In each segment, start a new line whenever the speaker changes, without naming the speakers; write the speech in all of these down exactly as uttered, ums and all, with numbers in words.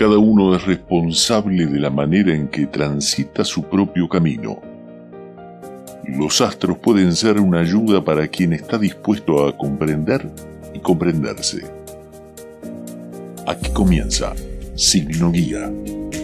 Cada uno es responsable de la manera en que transita su propio camino. Los astros pueden ser una ayuda para quien está dispuesto a comprender y comprenderse. Aquí comienza Signo Guía.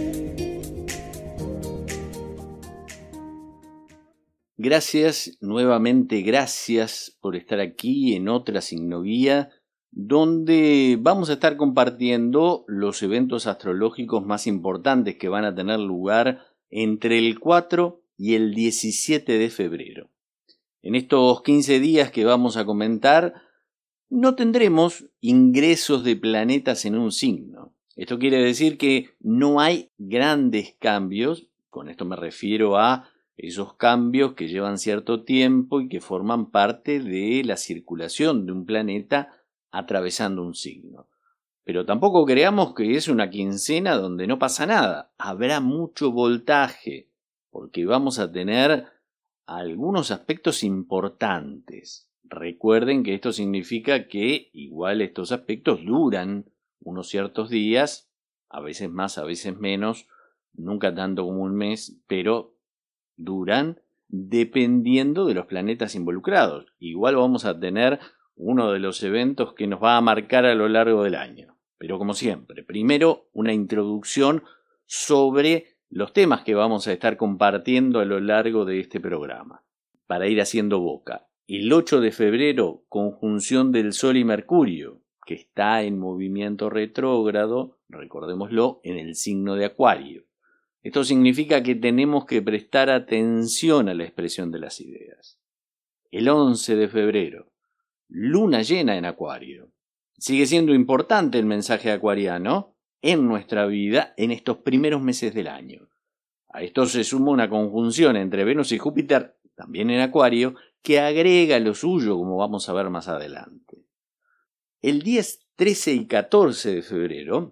Gracias, nuevamente gracias por estar aquí en otra Signo Guía, donde vamos a estar compartiendo los eventos astrológicos más importantes que van a tener lugar entre el cuatro y el diecisiete de febrero. En estos quince días que vamos a comentar, no tendremos ingresos de planetas en un signo. Esto quiere decir que no hay grandes cambios, con esto me refiero a esos cambios que llevan cierto tiempo y que forman parte de la circulación de un planeta atravesando un signo. Pero tampoco creamos que es una quincena donde no pasa nada. Habrá mucho voltaje, porque vamos a tener algunos aspectos importantes. Recuerden que esto significa que igual estos aspectos duran unos ciertos días, a veces más, a veces menos, nunca tanto como un mes, pero duran dependiendo de los planetas involucrados. Igual vamos a tener uno de los eventos que nos va a marcar a lo largo del año. Pero como siempre, primero una introducción sobre los temas que vamos a estar compartiendo a lo largo de este programa, para ir haciendo boca. El ocho de febrero, conjunción del Sol y Mercurio, que está en movimiento retrógrado, recordémoslo, en el signo de Acuario. Esto significa que tenemos que prestar atención a la expresión de las ideas. El once de febrero, luna llena en Acuario. Sigue siendo importante el mensaje acuariano en nuestra vida en estos primeros meses del año. A esto se suma una conjunción entre Venus y Júpiter, también en Acuario, que agrega lo suyo, como vamos a ver más adelante. El diez, trece y catorce de febrero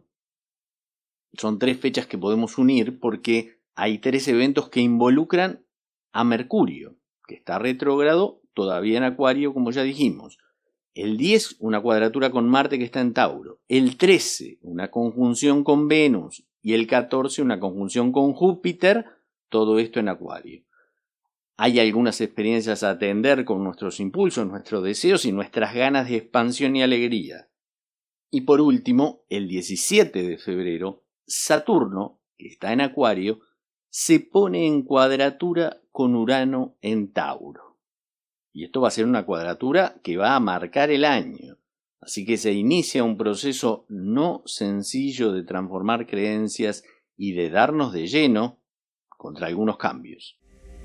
son tres fechas que podemos unir porque hay tres eventos que involucran a Mercurio, que está retrógrado todavía en Acuario, como ya dijimos. El diez, una cuadratura con Marte que está en Tauro. El trece, una conjunción con Venus. Y el catorce, una conjunción con Júpiter, todo esto en Acuario. Hay algunas experiencias a atender con nuestros impulsos, nuestros deseos y nuestras ganas de expansión y alegría. Y por último, el diecisiete de febrero, Saturno, que está en Acuario, se pone en cuadratura con Urano en Tauro. Y esto va a ser una cuadratura que va a marcar el año. Así que se inicia un proceso no sencillo de transformar creencias y de darnos de lleno contra algunos cambios.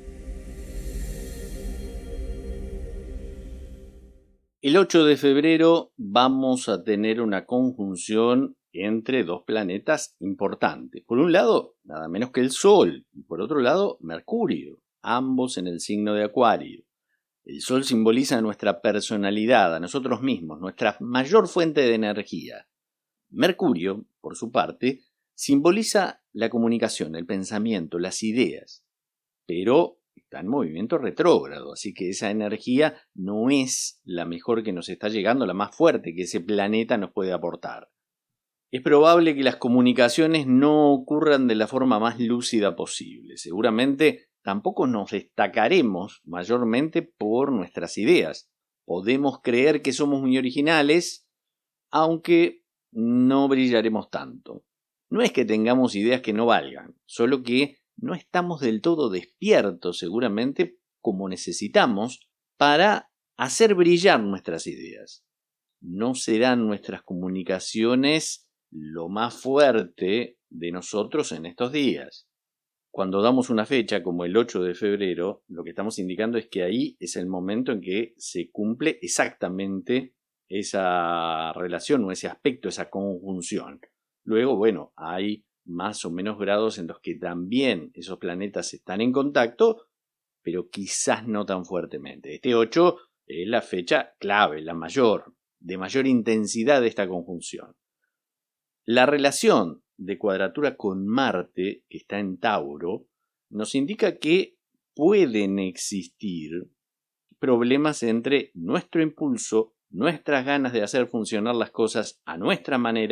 El ocho de febrero vamos a tener una conjunción entre dos planetas importantes. Por un lado, nada menos que el Sol, y por otro lado, Mercurio, ambos en el signo de Acuario. El Sol simboliza nuestra personalidad, a nosotros mismos, nuestra mayor fuente de energía. Mercurio, por su parte, simboliza la comunicación, el pensamiento, las ideas, pero está en movimiento retrógrado, así que esa energía no es la mejor que nos está llegando, la más fuerte que ese planeta nos puede aportar. Es probable que las comunicaciones no ocurran de la forma más lúcida posible. Seguramente tampoco nos destacaremos mayormente por nuestras ideas. Podemos creer que somos muy originales, aunque no brillaremos tanto. No es que tengamos ideas que no valgan, solo que no estamos del todo despiertos seguramente como necesitamos para hacer brillar nuestras ideas. No serán nuestras comunicaciones lo más fuerte de nosotros en estos días. Cuando damos una fecha como el ocho de febrero, lo que estamos indicando es que ahí es el momento en que se cumple exactamente esa relación o ese aspecto, esa conjunción. Luego, bueno, hay más o menos grados en los que también esos planetas están en contacto, pero quizás no tan fuertemente. Este ocho es la fecha clave, la mayor, de mayor intensidad de esta conjunción. La relación de cuadratura con Marte, que está en Tauro, nos indica que pueden existir problemas entre nuestro impulso, nuestras ganas de hacer funcionar las cosas a nuestra manera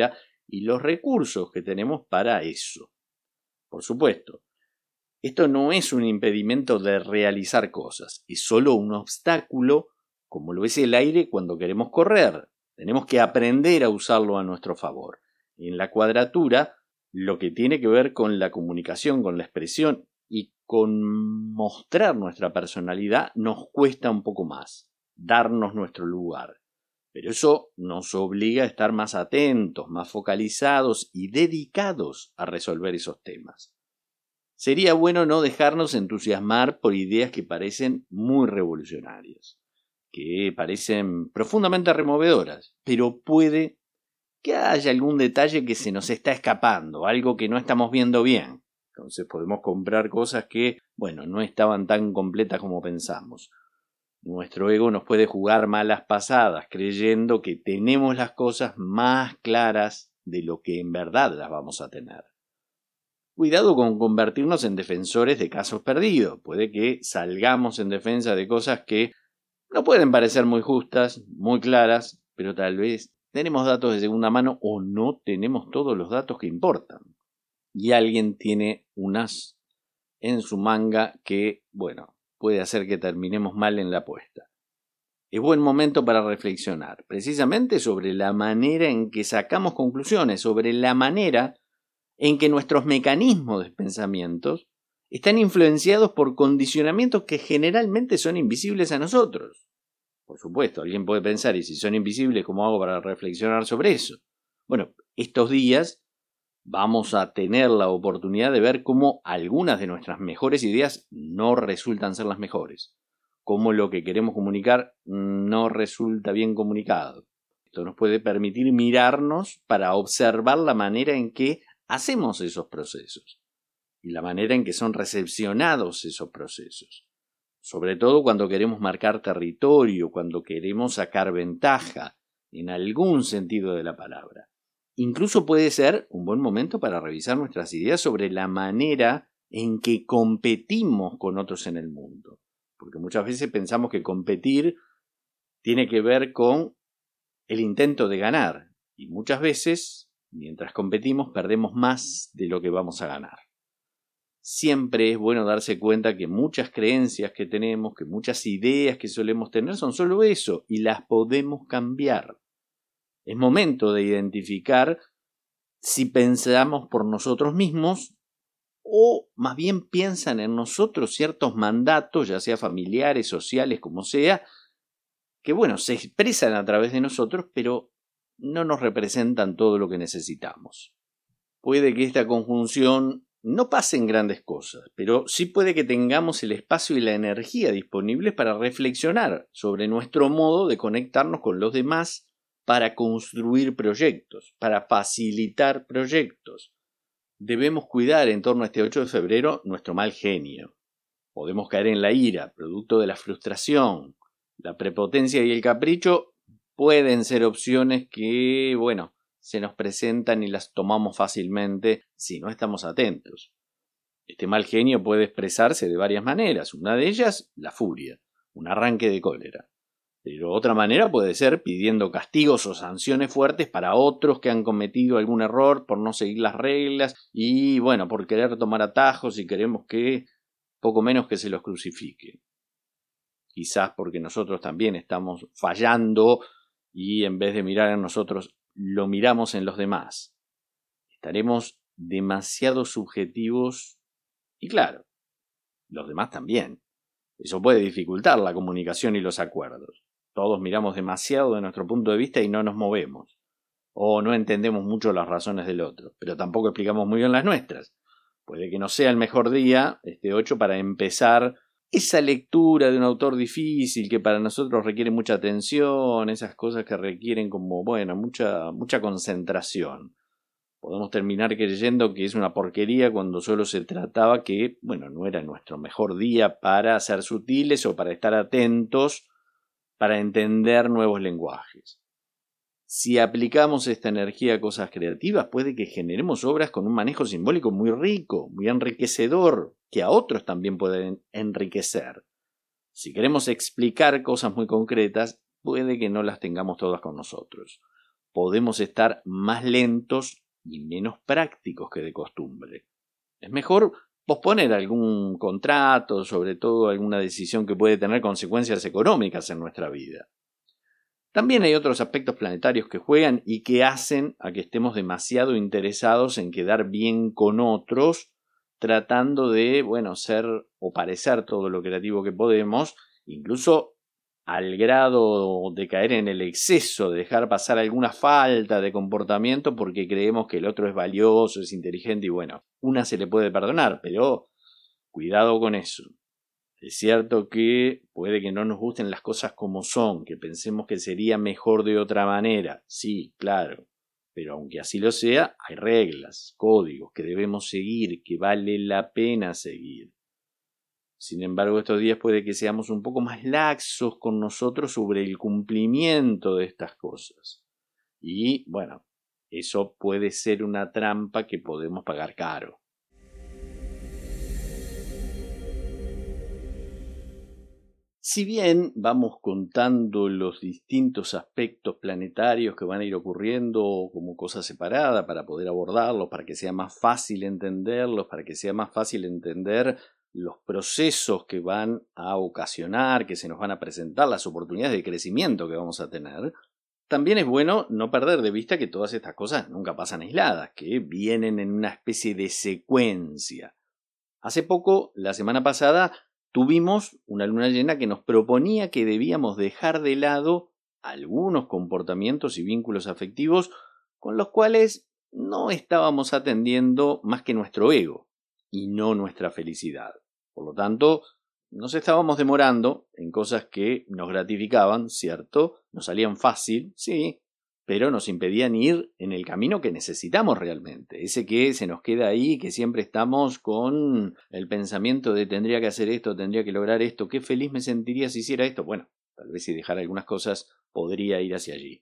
y los recursos que tenemos para eso. Por supuesto, esto no es un impedimento de realizar cosas, es solo un obstáculo, como lo es el aire cuando queremos correr. Tenemos que aprender a usarlo a nuestro favor. En la cuadratura, lo que tiene que ver con la comunicación, con la expresión y con mostrar nuestra personalidad, nos cuesta un poco más, darnos nuestro lugar. Pero eso nos obliga a estar más atentos, más focalizados y dedicados a resolver esos temas. Sería bueno no dejarnos entusiasmar por ideas que parecen muy revolucionarias, que parecen profundamente removedoras, pero puede que haya algún detalle que se nos está escapando, algo que no estamos viendo bien. Entonces podemos comprar cosas que, bueno, no estaban tan completas como pensamos. Nuestro ego nos puede jugar malas pasadas creyendo que tenemos las cosas más claras de lo que en verdad las vamos a tener. Cuidado con convertirnos en defensores de casos perdidos. Puede que salgamos en defensa de cosas que no pueden parecer muy justas, muy claras, pero tal vez tenemos datos de segunda mano o no tenemos todos los datos que importan. Y alguien tiene un as en su manga que, bueno, puede hacer que terminemos mal en la apuesta. Es buen momento para reflexionar, precisamente sobre la manera en que sacamos conclusiones, sobre la manera en que nuestros mecanismos de pensamientos están influenciados por condicionamientos que generalmente son invisibles a nosotros. Por supuesto, alguien puede pensar, ¿y si son invisibles, cómo hago para reflexionar sobre eso? Bueno, estos días vamos a tener la oportunidad de ver cómo algunas de nuestras mejores ideas no resultan ser las mejores, cómo lo que queremos comunicar no resulta bien comunicado. Esto nos puede permitir mirarnos para observar la manera en que hacemos esos procesos y la manera en que son recepcionados esos procesos. Sobre todo cuando queremos marcar territorio, cuando queremos sacar ventaja, en algún sentido de la palabra. Incluso puede ser un buen momento para revisar nuestras ideas sobre la manera en que competimos con otros en el mundo. Porque muchas veces pensamos que competir tiene que ver con el intento de ganar. Y muchas veces, mientras competimos, perdemos más de lo que vamos a ganar. Siempre es bueno darse cuenta que muchas creencias que tenemos, que muchas ideas que solemos tener son solo eso y las podemos cambiar. Es momento de identificar si pensamos por nosotros mismos o más bien piensan en nosotros ciertos mandatos, ya sea familiares, sociales, como sea, que bueno, se expresan a través de nosotros, pero no nos representan todo lo que necesitamos. Puede que esta conjunción no pasen grandes cosas, pero sí puede que tengamos el espacio y la energía disponibles para reflexionar sobre nuestro modo de conectarnos con los demás para construir proyectos, para facilitar proyectos. Debemos cuidar en torno a este ocho de febrero nuestro mal genio. Podemos caer en la ira, producto de la frustración. La prepotencia y el capricho pueden ser opciones que, bueno, se nos presentan y las tomamos fácilmente si no estamos atentos. Este mal genio puede expresarse de varias maneras. Una de ellas, la furia, un arranque de cólera. Pero otra manera puede ser pidiendo castigos o sanciones fuertes para otros que han cometido algún error por no seguir las reglas y, bueno, por querer tomar atajos y queremos que poco menos que se los crucifique. Quizás porque nosotros también estamos fallando y en vez de mirar en nosotros lo miramos en los demás. Estaremos demasiado subjetivos y claro, los demás también. Eso puede dificultar la comunicación y los acuerdos. Todos miramos demasiado de nuestro punto de vista y no nos movemos. O no entendemos mucho las razones del otro, pero tampoco explicamos muy bien las nuestras. Puede que no sea el mejor día, este ocho, para empezar esa lectura de un autor difícil que para nosotros requiere mucha atención, esas cosas que requieren como, bueno, mucha, mucha concentración. Podemos terminar creyendo que es una porquería cuando solo se trataba que, bueno, no era nuestro mejor día para ser sutiles o para estar atentos, para entender nuevos lenguajes. Si aplicamos esta energía a cosas creativas, puede que generemos obras con un manejo simbólico muy rico, muy enriquecedor, que a otros también pueden enriquecer. Si queremos explicar cosas muy concretas, puede que no las tengamos todas con nosotros. podemos estar más lentos y menos prácticos que de costumbre. Es mejor posponer algún contrato, sobre todo alguna decisión que puede tener consecuencias económicas en nuestra vida. También hay otros aspectos planetarios que juegan y que hacen a que estemos demasiado interesados en quedar bien con otros, tratando de, bueno, ser o parecer todo lo creativo que podemos, incluso al grado de caer en el exceso, de dejar pasar alguna falta de comportamiento porque creemos que el otro es valioso, es inteligente y bueno, una se le puede perdonar, pero cuidado con eso. Es cierto que puede que no nos gusten las cosas como son, que pensemos que sería mejor de otra manera, sí, claro, pero aunque así lo sea, hay reglas, códigos que debemos seguir, que vale la pena seguir. Sin embargo, estos días puede que seamos un poco más laxos con nosotros sobre el cumplimiento de estas cosas. Y, bueno, eso puede ser una trampa que podemos pagar caro. Si bien vamos contando los distintos aspectos planetarios que van a ir ocurriendo como cosas separadas para poder abordarlos, para que sea más fácil entenderlos, para que sea más fácil entender los procesos que van a ocasionar, que se nos van a presentar, las oportunidades de crecimiento que vamos a tener, también es bueno no perder de vista que todas estas cosas nunca pasan aisladas, que vienen en una especie de secuencia. Hace poco, la semana pasada, tuvimos una luna llena que nos proponía que debíamos dejar de lado algunos comportamientos y vínculos afectivos con los cuales no estábamos atendiendo más que nuestro ego y no nuestra felicidad. Por lo tanto, nos estábamos demorando en cosas que nos gratificaban, ¿cierto? Nos salían fácil, sí, pero nos impedían ir en el camino que necesitamos realmente. Ese que se nos queda ahí, que siempre estamos con el pensamiento de tendría que hacer esto, tendría que lograr esto, qué feliz me sentiría si hiciera esto. Bueno, tal vez si dejara algunas cosas podría ir hacia allí.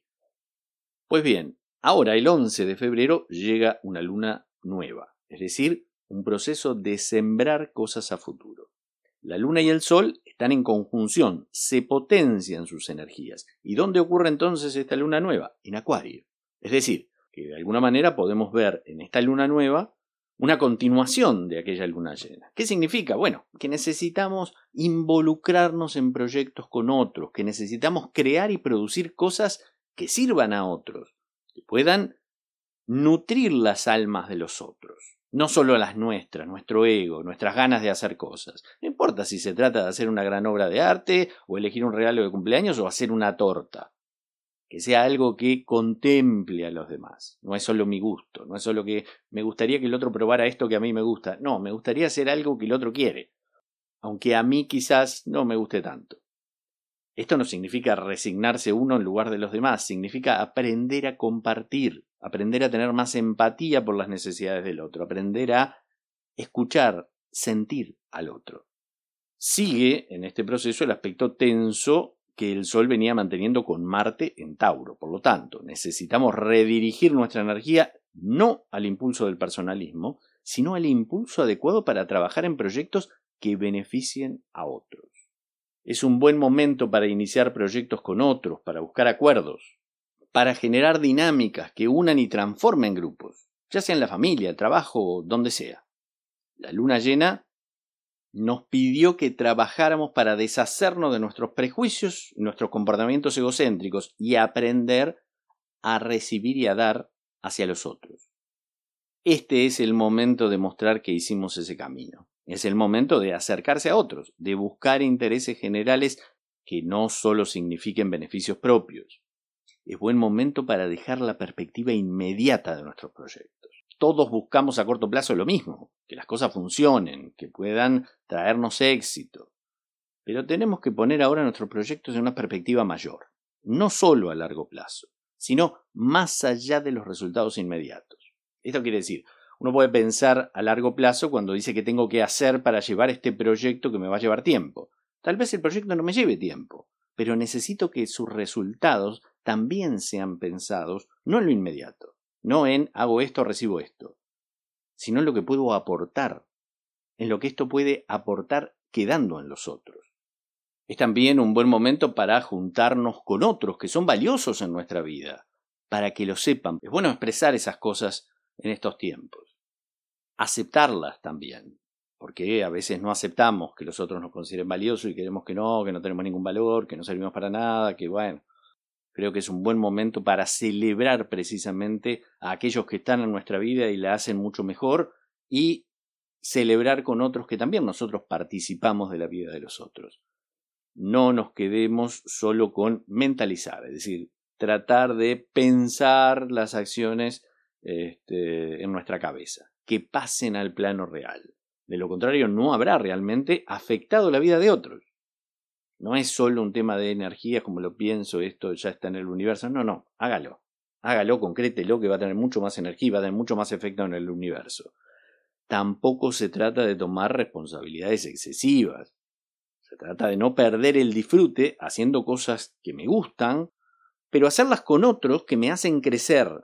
Pues bien, ahora el once de febrero llega una luna nueva, es decir, un proceso de sembrar cosas a futuro. La luna y el sol están en conjunción, se potencian sus energías. ¿Y dónde ocurre entonces esta luna nueva? En Acuario. Es decir, que de alguna manera podemos ver en esta luna nueva una continuación de aquella luna llena. ¿Qué significa? Bueno, que necesitamos involucrarnos en proyectos con otros, que necesitamos crear y producir cosas que sirvan a otros, que puedan nutrir las almas de los otros. No solo las nuestras, nuestro ego, nuestras ganas de hacer cosas. No importa si se trata de hacer una gran obra de arte, o elegir un regalo de cumpleaños, o hacer una torta. Que sea algo que contemple a los demás. No es solo mi gusto, no es solo que me gustaría que el otro probara esto que a mí me gusta. No, me gustaría hacer algo que el otro quiere, aunque a mí quizás no me guste tanto. Esto no significa resignarse uno en lugar de los demás, significa aprender a compartir, aprender a tener más empatía por las necesidades del otro, aprender a escuchar, sentir al otro. Sigue en este proceso el aspecto tenso que el Sol venía manteniendo con Marte en Tauro. Por lo tanto, necesitamos redirigir nuestra energía no al impulso del personalismo, sino al impulso adecuado para trabajar en proyectos que beneficien a otros. Es un buen momento para iniciar proyectos con otros, para buscar acuerdos, para generar dinámicas que unan y transformen grupos, ya sea en la familia, el trabajo, donde sea. La luna llena nos pidió que trabajáramos para deshacernos de nuestros prejuicios y nuestros comportamientos egocéntricos y aprender a recibir y a dar hacia los otros. Este es el momento de mostrar que hicimos ese camino. Es el momento de acercarse a otros, de buscar intereses generales que no solo signifiquen beneficios propios. Es buen momento para dejar la perspectiva inmediata de nuestros proyectos. Todos buscamos a corto plazo lo mismo, que las cosas funcionen, que puedan traernos éxito. Pero tenemos que poner ahora nuestros proyectos en una perspectiva mayor, no solo a largo plazo, sino más allá de los resultados inmediatos. Esto quiere decir, uno puede pensar a largo plazo cuando dice que tengo que hacer para llevar este proyecto que me va a llevar tiempo. Tal vez el proyecto no me lleve tiempo, pero necesito que sus resultados también sean pensados no en lo inmediato, no en hago esto, recibo esto, sino en lo que puedo aportar, en lo que esto puede aportar quedando en los otros. Es también un buen momento para juntarnos con otros que son valiosos en nuestra vida, para que lo sepan. Es bueno expresar esas cosas en estos tiempos. Aceptarlas también, porque a veces no aceptamos que los otros nos consideren valiosos y queremos que no, que no tenemos ningún valor, que no servimos para nada, que bueno. Creo que es un buen momento para celebrar precisamente a aquellos que están en nuestra vida y la hacen mucho mejor y celebrar con otros que también nosotros participamos de la vida de los otros. No nos quedemos solo con mentalizar, es decir, tratar de pensar las acciones este, en nuestra cabeza, que pasen al plano real. De lo contrario, no habrá realmente afectado la vida de otros. No es solo un tema de energías, como lo pienso, esto ya está en el universo. No, no, hágalo. Hágalo, concrételo, que va a tener mucho más energía y va a tener mucho más efecto en el universo. Tampoco se trata de tomar responsabilidades excesivas. Se trata de no perder el disfrute haciendo cosas que me gustan, pero hacerlas con otros que me hacen crecer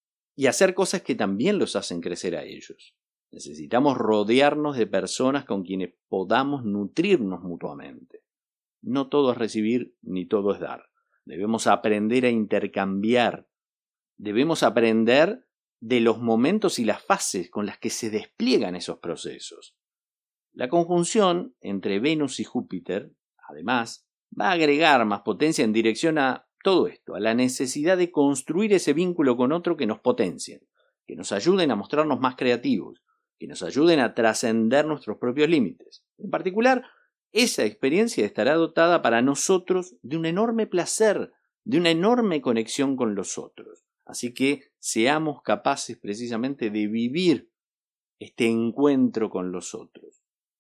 y hacer cosas que también los hacen crecer a ellos. Necesitamos rodearnos de personas con quienes podamos nutrirnos mutuamente. No todo es recibir ni todo es dar. Debemos aprender a intercambiar. Debemos aprender de los momentos y las fases con las que se despliegan esos procesos. La conjunción entre Venus y Júpiter, además, va a agregar más potencia en dirección a todo esto, a la necesidad de construir ese vínculo con otro que nos potencien, que nos ayuden a mostrarnos más creativos, que nos ayuden a trascender nuestros propios límites. En particular, esa experiencia estará dotada para nosotros de un enorme placer, de una enorme conexión con los otros. Así que seamos capaces precisamente de vivir este encuentro con los otros,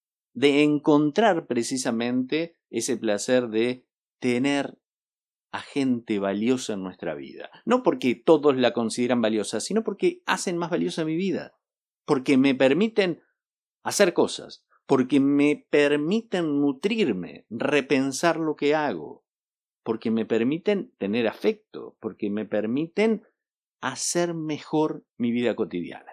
de encontrar precisamente ese placer de tener a gente valiosa en nuestra vida. No porque todos la consideran valiosa, sino porque hacen más valiosa mi vida, porque me permiten hacer cosas, porque me permiten nutrirme, repensar lo que hago, porque me permiten tener afecto, porque me permiten hacer mejor mi vida cotidiana.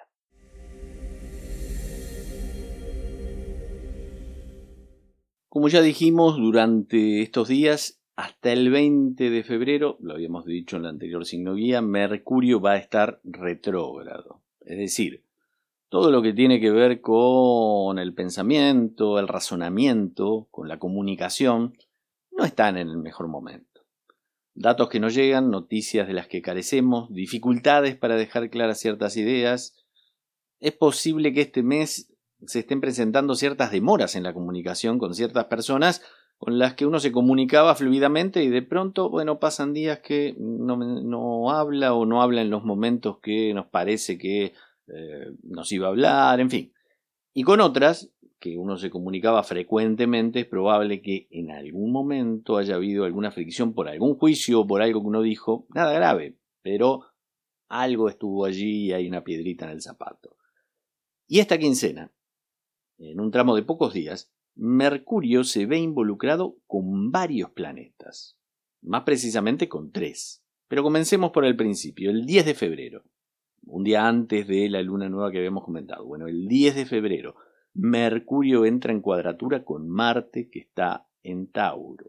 Como ya dijimos durante estos días, hasta el veinte de febrero, lo habíamos dicho en la anterior signo guía, Mercurio va a estar retrógrado. Es decir, todo lo que tiene que ver con el pensamiento, el razonamiento, con la comunicación, no están en el mejor momento. Datos que nos llegan, noticias de las que carecemos, dificultades para dejar claras ciertas ideas. Es posible que este mes se estén presentando ciertas demoras en la comunicación con ciertas personas con las que uno se comunicaba fluidamente y de pronto, bueno, pasan días que no, no habla o no habla en los momentos que nos parece que Eh, nos iba a hablar, en fin. Y con otras, que uno se comunicaba frecuentemente, es probable que en algún momento haya habido alguna fricción por algún juicio o por algo que uno dijo, nada grave, pero algo estuvo allí y hay una piedrita en el zapato. Y esta quincena, en un tramo de pocos días, Mercurio se ve involucrado con varios planetas, más precisamente con tres. Pero comencemos por el principio, el diez de febrero. Un día antes de la luna nueva que habíamos comentado. Bueno, el diez de febrero, Mercurio entra en cuadratura con Marte, que está en Tauro.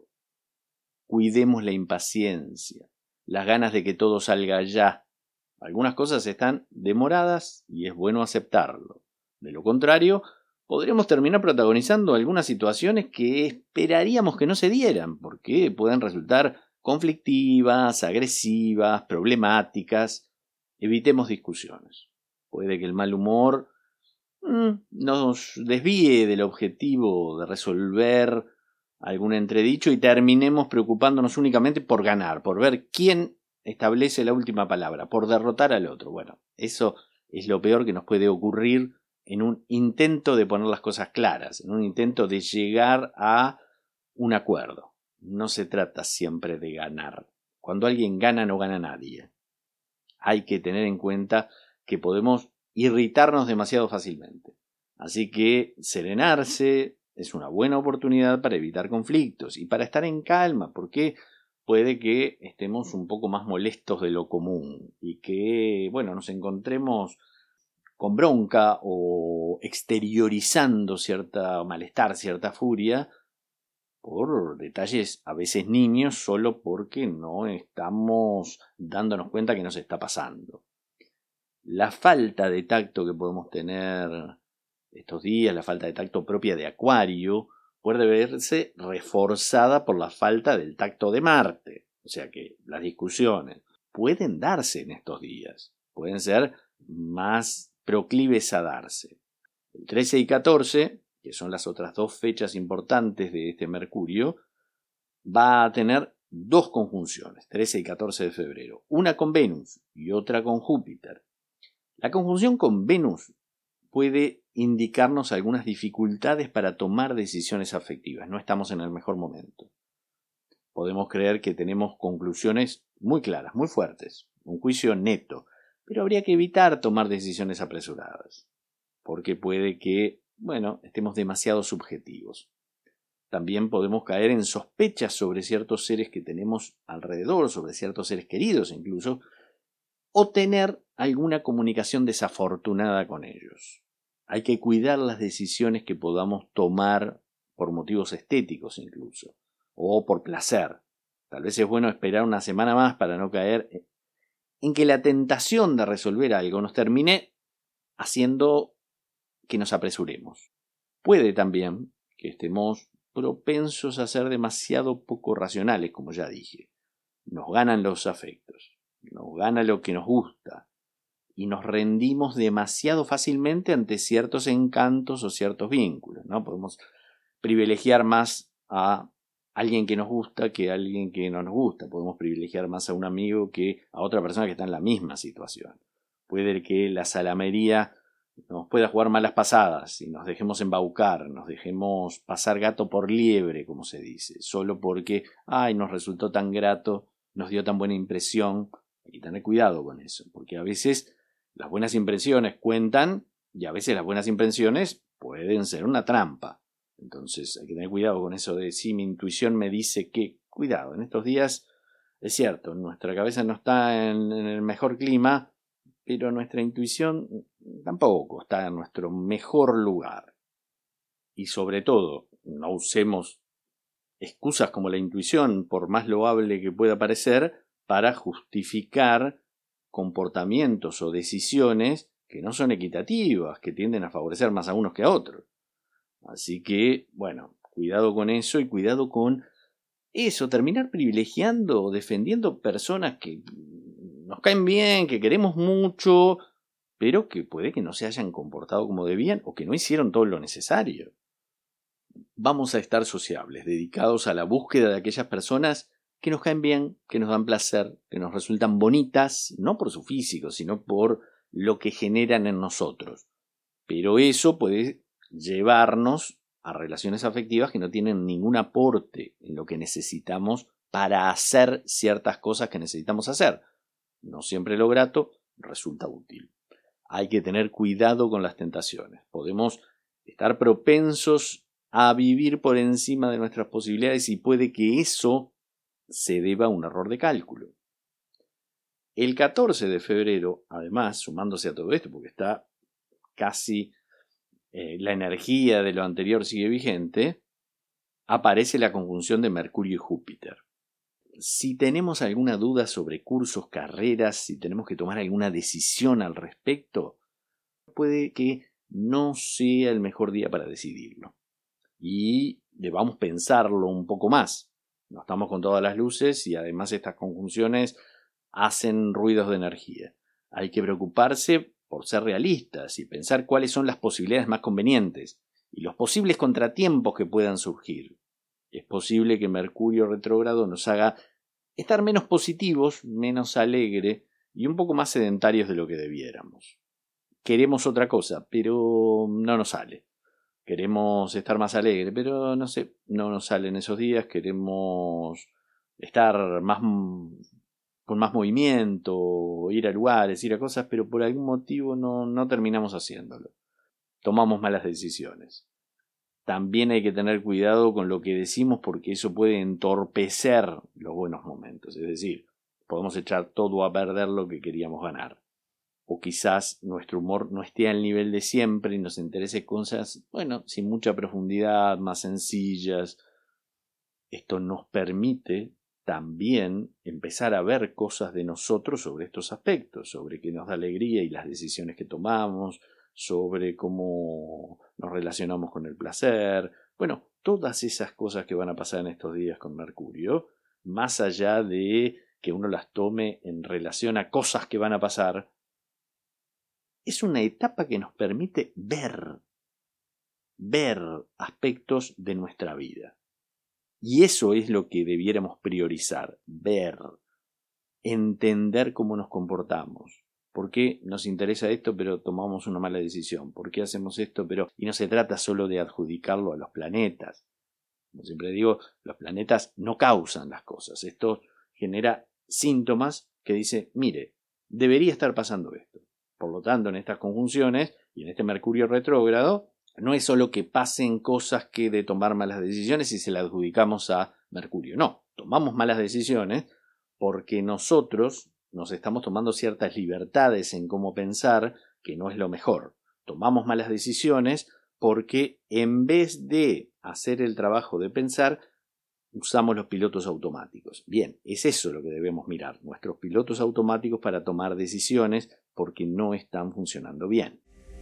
Cuidemos la impaciencia, las ganas de que todo salga ya. Algunas cosas están demoradas y es bueno aceptarlo. De lo contrario, podremos terminar protagonizando algunas situaciones que esperaríamos que no se dieran, porque pueden resultar conflictivas, agresivas, problemáticas. Evitemos discusiones. Puede que el mal humor mmm, nos desvíe del objetivo de resolver algún entredicho y terminemos preocupándonos únicamente por ganar, por ver quién establece la última palabra, por derrotar al otro. Bueno, eso es lo peor que nos puede ocurrir en un intento de poner las cosas claras, en un intento de llegar a un acuerdo. No se trata siempre de ganar. Cuando alguien gana, no gana nadie. Hay que tener en cuenta que podemos irritarnos demasiado fácilmente. Así que serenarse es una buena oportunidad para evitar conflictos y para estar en calma, porque puede que estemos un poco más molestos de lo común y que, bueno, nos encontremos con bronca o exteriorizando cierta malestar, cierta furia, por detalles a veces nimios, solo porque no estamos dándonos cuenta que nos está pasando. La falta de tacto que podemos tener estos días, la falta de tacto propia de Acuario, puede verse reforzada por la falta del tacto de Marte. O sea que las discusiones pueden darse en estos días, pueden ser más proclives a darse. El trece y catorce, que son las otras dos fechas importantes de este Mercurio, va a tener dos conjunciones, trece y catorce de febrero, una con Venus y otra con Júpiter. La conjunción con Venus puede indicarnos algunas dificultades para tomar decisiones afectivas. No estamos en el mejor momento. Podemos creer que tenemos conclusiones muy claras, muy fuertes, un juicio neto, pero habría que evitar tomar decisiones apresuradas, porque puede que, bueno, estemos demasiado subjetivos. También podemos caer en sospechas sobre ciertos seres que tenemos alrededor, sobre ciertos seres queridos incluso, o tener alguna comunicación desafortunada con ellos. Hay que cuidar las decisiones que podamos tomar por motivos estéticos incluso, o por placer. Tal vez es bueno esperar una semana más para no caer en que la tentación de resolver algo nos termine haciendo que nos apresuremos. Puede también que estemos propensos a ser demasiado poco racionales, como ya dije. Nos ganan los afectos, nos gana lo que nos gusta, y nos rendimos demasiado fácilmente ante ciertos encantos o ciertos vínculos, ¿no? Podemos privilegiar más a alguien que nos gusta que a alguien que no nos gusta. Podemos privilegiar más a un amigo que a otra persona que está en la misma situación. Puede que la salamería nos pueda jugar malas pasadas y nos dejemos embaucar, nos dejemos pasar gato por liebre, como se dice, solo porque, ay, nos resultó tan grato, nos dio tan buena impresión. Hay que tener cuidado con eso, porque a veces las buenas impresiones cuentan y a veces las buenas impresiones pueden ser una trampa. Entonces hay que tener cuidado con eso de si mi intuición me dice que, cuidado, en estos días es cierto, nuestra cabeza no está en, en el mejor clima, pero nuestra intuición tampoco está en nuestro mejor lugar. Y sobre todo, no usemos excusas como la intuición, por más loable que pueda parecer, para justificar comportamientos o decisiones que no son equitativas, que tienden a favorecer más a unos que a otros. Así que, bueno, cuidado con eso y cuidado con eso, terminar privilegiando o defendiendo personas que nos caen bien, que queremos mucho, pero que puede que no se hayan comportado como debían o que no hicieron todo lo necesario. Vamos a estar sociables, dedicados a la búsqueda de aquellas personas que nos caen bien, que nos dan placer, que nos resultan bonitas, no por su físico, sino por lo que generan en nosotros. Pero eso puede llevarnos a relaciones afectivas que no tienen ningún aporte en lo que necesitamos para hacer ciertas cosas que necesitamos hacer. No siempre lo grato resulta útil. Hay que tener cuidado con las tentaciones. Podemos estar propensos a vivir por encima de nuestras posibilidades y puede que eso se deba a un error de cálculo. El catorce de febrero, además, sumándose a todo esto, porque está casi eh, la energía de lo anterior sigue vigente, aparece la conjunción de Mercurio y Júpiter. Si tenemos alguna duda sobre cursos, carreras, si tenemos que tomar alguna decisión al respecto, puede que no sea el mejor día para decidirlo. Y debamos pensarlo un poco más. No estamos con todas las luces y además estas conjunciones hacen ruidos de energía. Hay que preocuparse por ser realistas y pensar cuáles son las posibilidades más convenientes y los posibles contratiempos que puedan surgir. Es posible que Mercurio retrógrado nos haga estar menos positivos, menos alegre y un poco más sedentarios de lo que debiéramos. Queremos otra cosa, pero no nos sale. Queremos estar más alegre, pero no sé, no nos salen esos días. Queremos estar más con más movimiento, ir a lugares, ir a cosas, pero por algún motivo no, no terminamos haciéndolo. Tomamos malas decisiones. También hay que tener cuidado con lo que decimos porque eso puede entorpecer los buenos momentos. Es decir, podemos echar todo a perder lo que queríamos ganar. O quizás nuestro humor no esté al nivel de siempre y nos interese cosas, bueno, sin mucha profundidad, más sencillas. esto nos permite también empezar a ver cosas de nosotros sobre estos aspectos, sobre qué nos da alegría y las decisiones que tomamos, sobre cómo nos relacionamos con el placer. Bueno, todas esas cosas que van a pasar en estos días con Mercurio, más allá de que uno las tome en relación a cosas que van a pasar, es una etapa que nos permite ver, ver aspectos de nuestra vida. Y eso es lo que debiéramos priorizar, ver, entender cómo nos comportamos. ¿Por qué nos interesa esto pero tomamos una mala decisión? ¿Por qué hacemos esto pero...? Y no se trata solo de adjudicarlo a los planetas. Como siempre digo, los planetas no causan las cosas. Esto genera síntomas que dice, mire, debería estar pasando esto. Por lo tanto, en estas conjunciones y en este Mercurio retrógrado, no es solo que pasen cosas que de tomar malas decisiones y se las adjudicamos a Mercurio. No, tomamos malas decisiones porque nosotros nos estamos tomando ciertas libertades en cómo pensar que no es lo mejor. Tomamos malas decisiones porque en vez de hacer el trabajo de pensar, usamos los pilotos automáticos. Bien, es eso lo que debemos mirar, nuestros pilotos automáticos para tomar decisiones porque no están funcionando bien.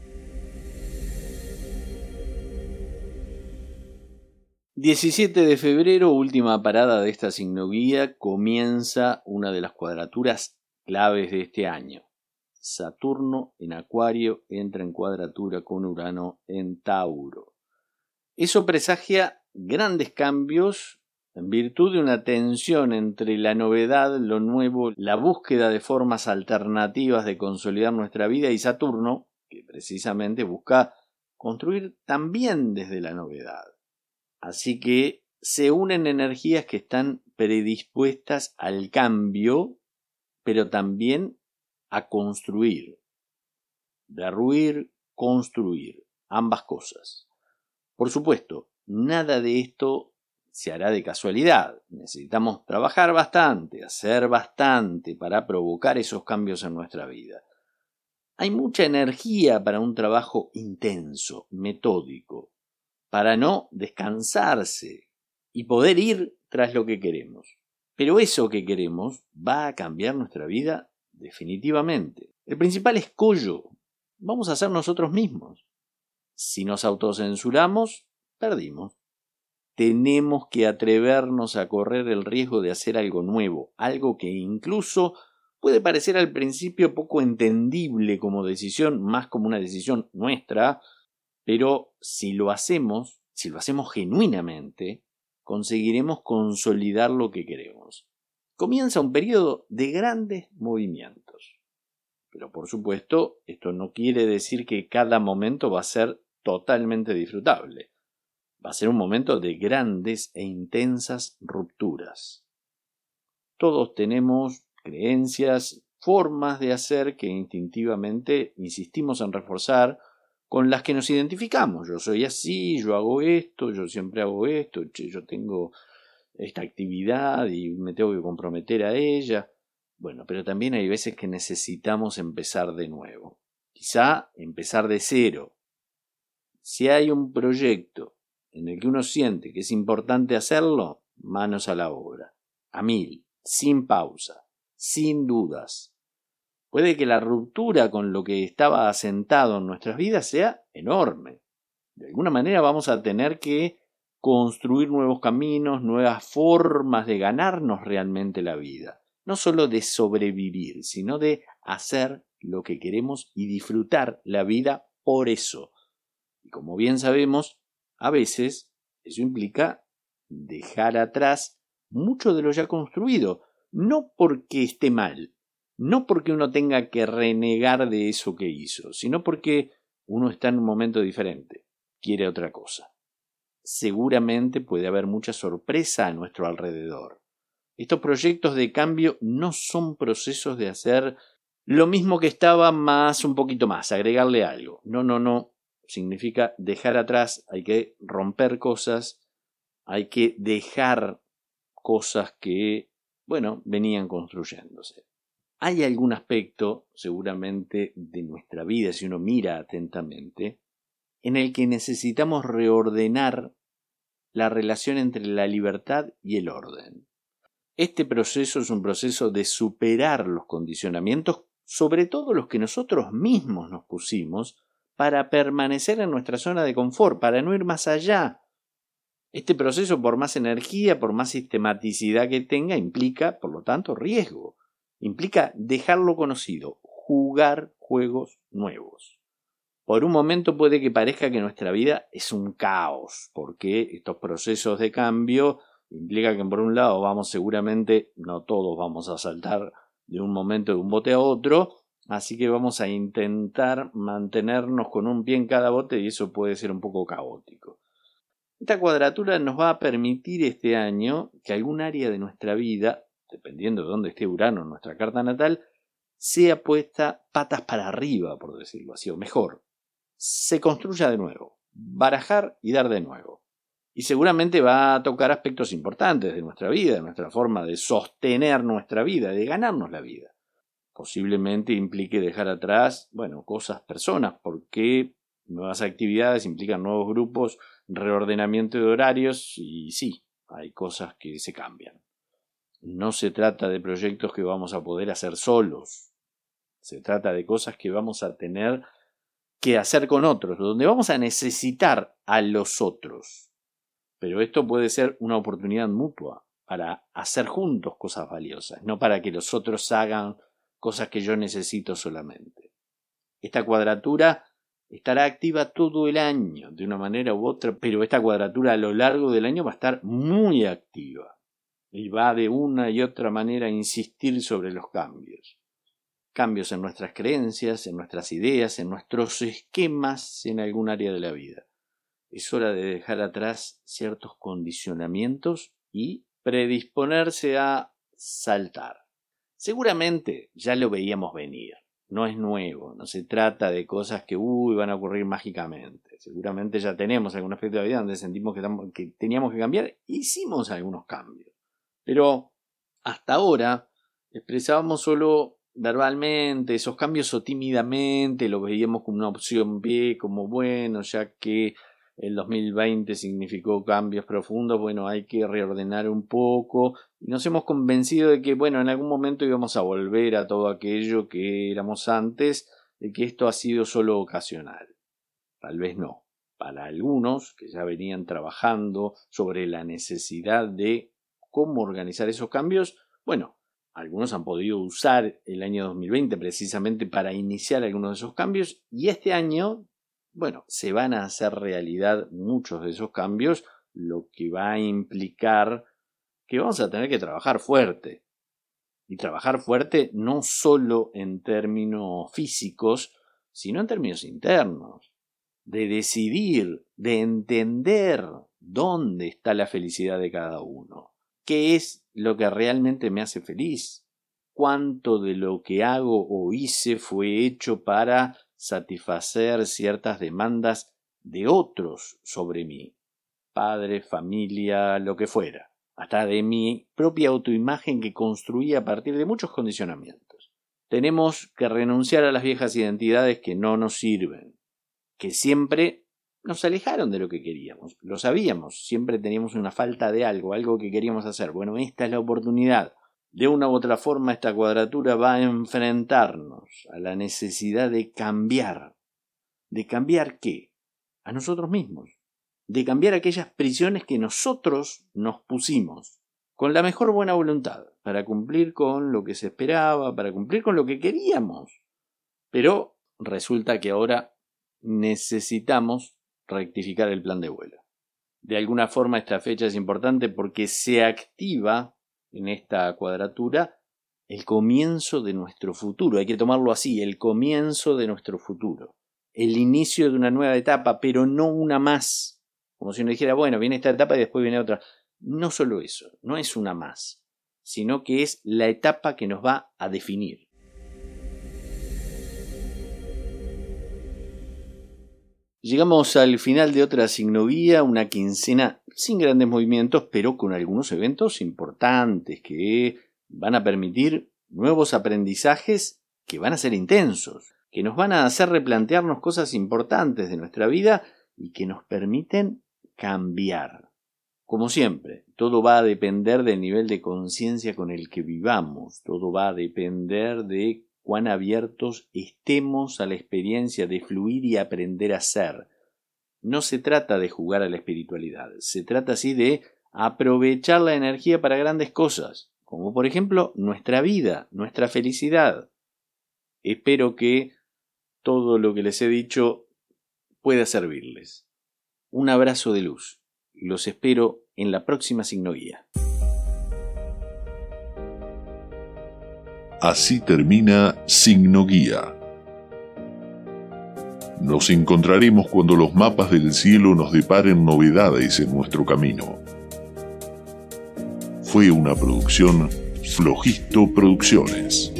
diecisiete de febrero, última parada de esta signoguía, comienza una de las cuadraturas claves de este año. Saturno en Acuario entra en cuadratura con Urano en Tauro. Eso presagia grandes cambios en virtud de una tensión entre la novedad, lo nuevo, la búsqueda de formas alternativas de consolidar nuestra vida y Saturno, que precisamente busca construir también desde la novedad. Así que se unen energías que están predispuestas al cambio, pero también a construir. Derruir, construir, ambas cosas. Por supuesto, nada de esto se hará de casualidad. Necesitamos trabajar bastante, hacer bastante para provocar esos cambios en nuestra vida. Hay mucha energía para un trabajo intenso, metódico, para no descansarse y poder ir tras lo que queremos. Pero eso que queremos va a cambiar nuestra vida definitivamente. El principal escollo vamos a ser nosotros mismos. Si nos autocensuramos, perdimos. Tenemos que atrevernos a correr el riesgo de hacer algo nuevo, algo que incluso puede parecer al principio poco entendible como decisión, más como una decisión nuestra, pero si lo hacemos, si lo hacemos genuinamente, conseguiremos consolidar lo que queremos. Comienza un periodo de grandes movimientos. Pero por supuesto, esto no quiere decir que cada momento va a ser totalmente disfrutable. Va a ser un momento de grandes e intensas rupturas. Todos tenemos creencias, formas de hacer que instintivamente insistimos en reforzar, con las que nos identificamos. Yo soy así, yo hago esto, yo siempre hago esto, yo tengo esta actividad y me tengo que comprometer a ella. Bueno, pero también hay veces que necesitamos empezar de nuevo. Quizá empezar de cero. Si hay un proyecto en el que uno siente que es importante hacerlo, manos a la obra. A mil, sin pausa, sin dudas. Puede que la ruptura con lo que estaba asentado en nuestras vidas sea enorme. De alguna manera vamos a tener que construir nuevos caminos, nuevas formas de ganarnos realmente la vida. No solo de sobrevivir, sino de hacer lo que queremos y disfrutar la vida por eso. Y como bien sabemos, a veces eso implica dejar atrás mucho de lo ya construido, no porque esté mal, no porque uno tenga que renegar de eso que hizo, sino porque uno está en un momento diferente, quiere otra cosa. Seguramente puede haber mucha sorpresa a nuestro alrededor. Estos proyectos de cambio no son procesos de hacer lo mismo que estaba más un poquito más, agregarle algo. No, no, no. Significa dejar atrás, hay que romper cosas, hay que dejar cosas que, bueno, venían construyéndose. Hay algún aspecto, seguramente, de nuestra vida, si uno mira atentamente, en el que necesitamos reordenar la relación entre la libertad y el orden. Este proceso es un proceso de superar los condicionamientos, sobre todo los que nosotros mismos nos pusimos, para permanecer en nuestra zona de confort, para no ir más allá. Este proceso, por más energía, por más sistematicidad que tenga, implica, por lo tanto, riesgo. Implica dejar lo conocido, jugar juegos nuevos. Por un momento puede que parezca que nuestra vida es un caos, porque estos procesos de cambio implican que por un lado vamos seguramente, no todos vamos a saltar de un momento de un bote a otro, así que vamos a intentar mantenernos con un pie en cada bote y eso puede ser un poco caótico. Esta cuadratura nos va a permitir este año que algún área de nuestra vida, dependiendo de dónde esté Urano en nuestra carta natal, sea puesta patas para arriba, por decirlo así, o mejor, se construya de nuevo, barajar y dar de nuevo. Y seguramente va a tocar aspectos importantes de nuestra vida, de nuestra forma de sostener nuestra vida, de ganarnos la vida. Posiblemente implique dejar atrás, bueno, cosas, personas, porque nuevas actividades implican nuevos grupos, reordenamiento de horarios y sí, hay cosas que se cambian. No se trata de proyectos que vamos a poder hacer solos, se trata de cosas que vamos a tener que hacer con otros, donde vamos a necesitar a los otros. Pero esto puede ser una oportunidad mutua para hacer juntos cosas valiosas, no para que los otros hagan cosas que yo necesito solamente. Esta cuadratura estará activa todo el año, de una manera u otra, pero esta cuadratura a lo largo del año va a estar muy activa y va de una y otra manera a insistir sobre los cambios. Cambios en nuestras creencias, en nuestras ideas, en nuestros esquemas en algún área de la vida. Es hora de dejar atrás ciertos condicionamientos y predisponerse a saltar. Seguramente ya lo veíamos venir. No es nuevo, no se trata de cosas que uy, van a ocurrir mágicamente. Seguramente ya tenemos algún aspecto de la vida donde sentimos que, que teníamos que cambiar. Hicimos algunos cambios. Pero hasta ahora expresábamos solo verbalmente esos cambios o tímidamente, los veíamos como una opción B, como bueno, ya que el dos mil veinte significó cambios profundos, bueno, hay que reordenar un poco. Y nos hemos convencido de que, bueno, en algún momento íbamos a volver a todo aquello que éramos antes, de que esto ha sido solo ocasional. Tal vez no. Para algunos que ya venían trabajando sobre la necesidad de cómo organizar esos cambios, bueno, algunos han podido usar el año dos mil veinte precisamente para iniciar algunos de esos cambios y este año, bueno, se van a hacer realidad muchos de esos cambios, lo que va a implicar que vamos a tener que trabajar fuerte. Y trabajar fuerte no solo en términos físicos, sino en términos internos. De decidir, de entender dónde está la felicidad de cada uno. ¿Qué es lo que realmente me hace feliz? ¿Cuánto de lo que hago o hice fue hecho para satisfacer ciertas demandas de otros sobre mí? Padre, familia, lo que fuera. Hasta de mi propia autoimagen que construí a partir de muchos condicionamientos. Tenemos que renunciar a las viejas identidades que no nos sirven, que siempre nos alejaron de lo que queríamos. Lo sabíamos, siempre teníamos una falta de algo, algo que queríamos hacer. Bueno, esta es la oportunidad. De una u otra forma, esta cuadratura va a enfrentarnos a la necesidad de cambiar. ¿De cambiar qué? A nosotros mismos. De cambiar aquellas prisiones que nosotros nos pusimos, con la mejor buena voluntad, para cumplir con lo que se esperaba, para cumplir con lo que queríamos. Pero resulta que ahora necesitamos rectificar el plan de vuelo. De alguna forma esta fecha es importante porque se activa en esta cuadratura el comienzo de nuestro futuro. Hay que tomarlo así, el comienzo de nuestro futuro. El inicio de una nueva etapa, pero no una más. Como si uno dijera, bueno, viene esta etapa y después viene otra. No solo eso, no es una más, sino que es la etapa que nos va a definir. Llegamos al final de otra signoguía, una quincena sin grandes movimientos, pero con algunos eventos importantes que van a permitir nuevos aprendizajes que van a ser intensos, que nos van a hacer replantearnos cosas importantes de nuestra vida y que nos permiten cambiar. Como siempre, todo va a depender del nivel de conciencia con el que vivamos, todo va a depender de cuán abiertos estemos a la experiencia de fluir y aprender a ser. No se trata de jugar a la espiritualidad, se trata así de aprovechar la energía para grandes cosas, como por ejemplo nuestra vida, nuestra felicidad. Espero que todo lo que les he dicho pueda servirles. Un abrazo de luz. Los espero en la próxima Signoguía.
Así termina Signoguía. Nos encontraremos cuando los mapas del cielo nos deparen novedades en nuestro camino. Fue una producción Flojisto Producciones.